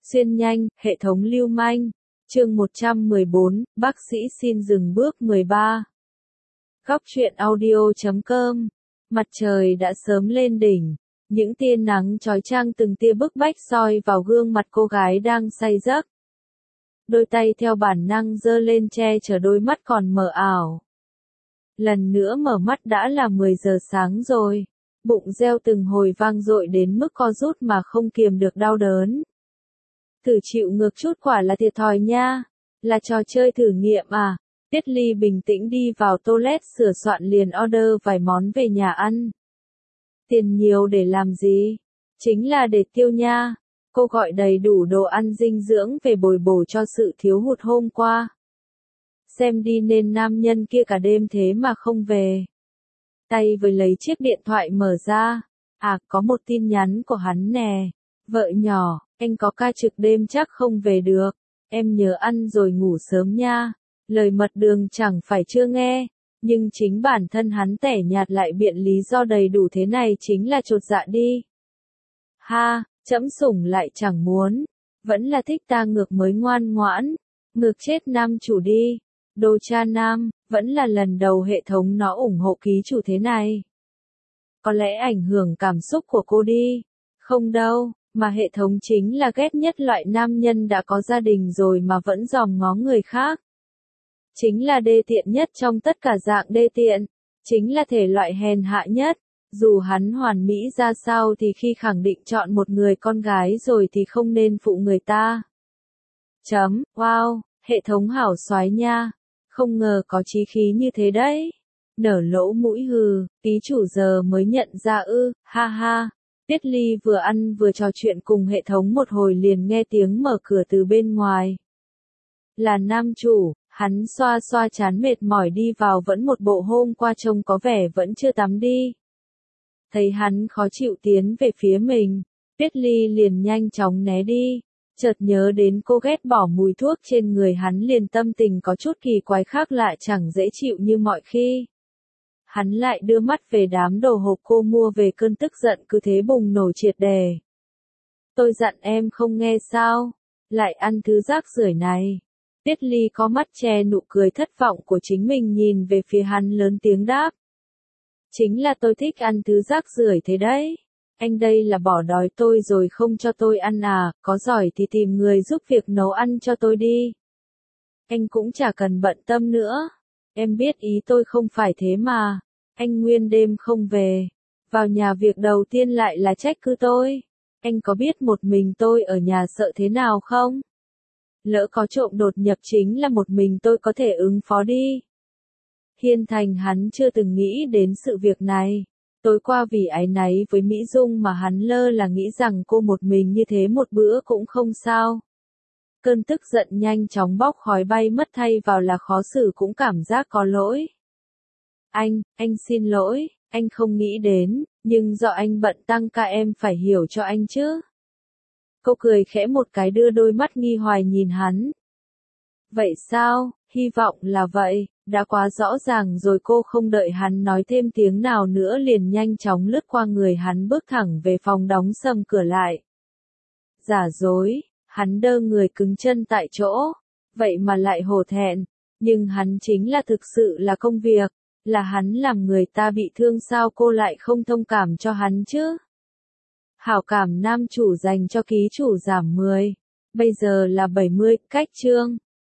Xuyên nhanh, hệ thống lưu manh. Chương 114, bác sĩ xin dừng bước 13. Góc truyện audio.com. Mặt trời đã sớm lên đỉnh, những tia nắng chói chang từng tia bức bách soi vào gương mặt cô gái đang say giấc. Đôi tay theo bản năng giơ lên che chở đôi mắt còn mờ ảo. Lần nữa mở mắt đã là 10 giờ sáng rồi, bụng reo từng hồi vang dội đến mức co rút mà không kiềm được đau đớn. Thử chịu ngược chút quả là thiệt thòi nha, là trò chơi thử nghiệm à? Tiết Ly bình tĩnh đi vào toilet sửa soạn liền order vài món về nhà ăn. Tiền nhiều để làm gì? Chính là để tiêu nha. Cô gọi đầy đủ đồ ăn dinh dưỡng về bồi bổ cho sự thiếu hụt hôm qua. Xem đi nên nam nhân kia cả đêm thế mà không về. Tay với lấy chiếc điện thoại mở ra. À, có một tin nhắn của hắn nè. Vợ nhỏ, anh có ca trực đêm chắc không về được. Em nhớ ăn rồi ngủ sớm nha. Lời mật đường chẳng phải chưa nghe. Nhưng chính bản thân hắn tẻ nhạt lại biện lý do đầy đủ thế này chính là chột dạ đi. Ha, trẫm sủng lại chẳng muốn. Vẫn là thích ta ngược mới ngoan ngoãn. Ngược chết nam chủ đi. Đồ cha nam, vẫn là lần đầu hệ thống nó ủng hộ ký chủ thế này. Có lẽ ảnh hưởng cảm xúc của cô đi. Không đâu, mà hệ thống chính là ghét nhất loại nam nhân đã có gia đình rồi mà vẫn dòm ngó người khác. Chính là đê tiện nhất trong tất cả dạng đê tiện. Chính là thể loại hèn hạ nhất. Dù hắn hoàn mỹ ra sao thì khi khẳng định chọn một người con gái rồi thì không nên phụ người ta. Wow, hệ thống hảo soái nha. Không ngờ có chí khí như thế đấy. Nở lỗ mũi hừ, ký chủ giờ mới nhận ra ha ha. Tiết Ly vừa ăn vừa trò chuyện cùng hệ thống một hồi liền nghe tiếng mở cửa từ bên ngoài. Là nam chủ, hắn xoa xoa trán mệt mỏi đi vào vẫn một bộ hôm qua trông có vẻ vẫn chưa tắm đi. Thấy hắn khó chịu tiến về phía mình, Tiết Ly liền nhanh chóng né đi. Chợt nhớ đến cô ghét bỏ mùi thuốc trên người hắn liền tâm tình có chút kỳ quái khác lạ chẳng dễ chịu như mọi khi. Hắn lại đưa mắt về đám đồ hộp cô mua về cơn tức giận cứ thế bùng nổ triệt đề. Tôi dặn em không nghe sao, lại ăn thứ rác rưởi này. Tiết Ly có mắt che nụ cười thất vọng của chính mình nhìn về phía hắn lớn tiếng đáp. Chính là tôi thích ăn thứ rác rưởi thế đấy. Anh đây là bỏ đói tôi rồi không cho tôi ăn à, có giỏi thì tìm người giúp việc nấu ăn cho tôi đi. Anh cũng chả cần bận tâm nữa. Em biết ý tôi không phải thế mà. Anh nguyên đêm không về. Vào nhà việc đầu tiên lại là trách cứ tôi. Anh có biết một mình tôi ở nhà sợ thế nào không? Lỡ có trộm đột nhập chính là một mình tôi có thể ứng phó đi. Hiên Thành hắn chưa từng nghĩ đến sự việc này. Tối qua vì áy náy với Mỹ Dung mà hắn lơ là nghĩ rằng cô một mình như thế một bữa cũng không sao. Cơn tức giận nhanh chóng bốc khói bay mất thay vào là khó xử cũng cảm giác có lỗi. Anh xin lỗi, anh không nghĩ đến, nhưng do anh bận tăng ca em phải hiểu cho anh chứ. Cô cười khẽ một cái đưa đôi mắt nghi hoài nhìn hắn. Vậy sao, hy vọng là vậy, đã quá rõ ràng rồi. Cô không đợi hắn nói thêm tiếng nào nữa liền nhanh chóng lướt qua người hắn bước thẳng về phòng đóng sầm cửa lại. Giả dối, hắn đơ người cứng chân tại chỗ, vậy mà lại hổ thẹn, nhưng hắn chính là thực sự là công việc, là hắn làm người ta bị thương sao cô lại không thông cảm cho hắn chứ? Hảo cảm nam chủ dành cho ký chủ giảm 10, bây giờ là 70, cách chương.